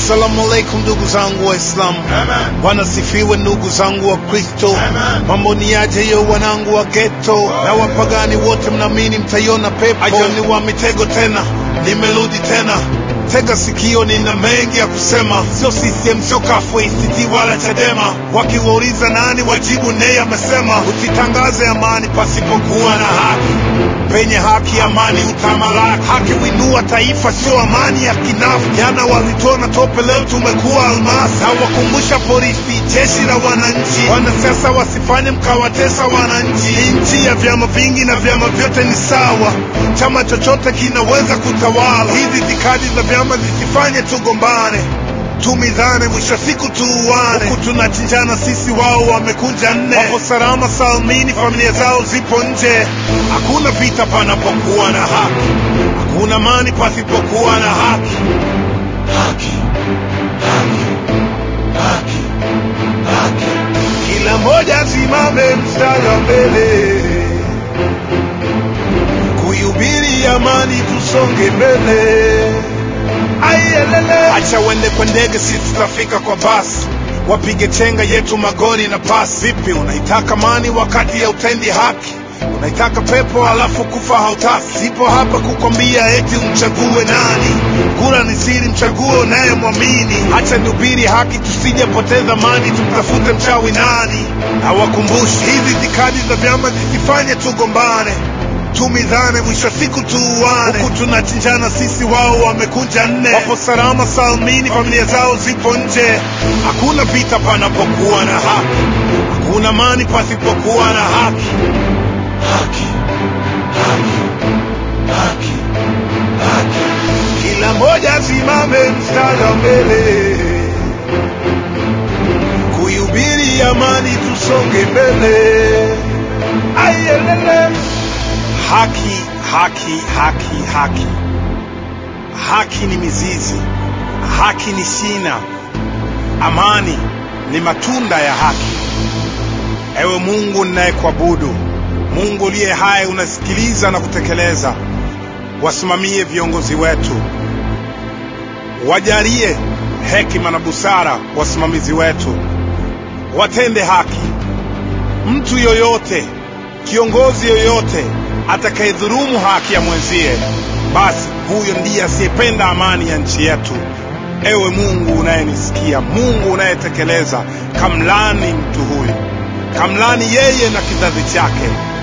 Assalamu alaikum ndugu zangu Waislamu. Bwana sifiwe ndugu zangu wa Kristo. Mambo ni aje yo wanangu wa ghetto, na wapagani wote mnaamini mtaiona pepo. Ayo ni wa mitego tena, nimerudi tena. Tega sikio, nina mengi ya kusema. Sio CCM, sio kafu, ACT wala Chadema. Wakiwauliza nani, wajibu Nay amesema. Usitangaze amani pasipokuwa na haki. Penye haki amani utamalaki. Haki winua taifa, sio amani ya kinafu. Jana walitona tope, leo tumekuwa almasi. Na wakumbusha polisi, jeshi la wananchi. Wanasiasa wasifanye mkawatesa wananchi. Nchi ya vyama vingi na vyama vyote ni sawa. Chama chochote kinaweza kutawala. Hizi zikadi za vyama zisifanye tugombane, tumizane, mwisho siku tuuane. Huku tunachinjana sisi, wao wamekunja nne. Wapo salama salmini, familia zao zipo nje. Hakuna vita panapokuwa na haki, hakuna amani pasipokuwa na haki. Haki, haki, haki, haki. Kila mmoja simame mstari wa mbele, kuihubiri amani, tusonge mbele. Ayelele, acha wende kwa ndege, sisi tutafika kwa basi. Wapige chenga yetu magoli na pasi. Vipi unaitaka amani wakati ya utendi haki? Unaitaka pepo alafu kufa hautaki. Sipo hapa kukwambia eti umchague nani. Kura ni siri, mchague unayemwamini. Acha nihubiri haki, tusijapoteza amani, tumtafute mchawi nani. Na wakumbushi, hizi zikadi za vyama zisifanye tugombane, tumizane, mwisho siku tuuane. Huku tunachinjana sisi, wao wamekunja nne. Wapo salama salmini, familia zao zipo nje. Hakuna vita panapokuwa na haki, hakuna amani pasipokuwa na haki. Haki, haki, haki, haki. Kila mmoja simame mstari wa mbele, kuihubiri amani, tusonge mbele. Ayelele. Haki, haki, haki, haki. Haki ni mizizi, haki ni shina, amani ni matunda ya haki. Ewe Mungu ninayekuabudu, Mungu uliye hai, unasikiliza na kutekeleza. Wasimamie viongozi wetu, wajalie hekima na busara wasimamizi wetu, watende haki. Mtu yoyote, kiongozi yoyote atakayedhulumu haki ya mwenzie, basi huyo ndiye asiyependa amani ya nchi yetu. Ewe Mungu unayenisikia, Mungu unayetekeleza, kamlani mtu huyu, kamlani yeye na kizazi chake.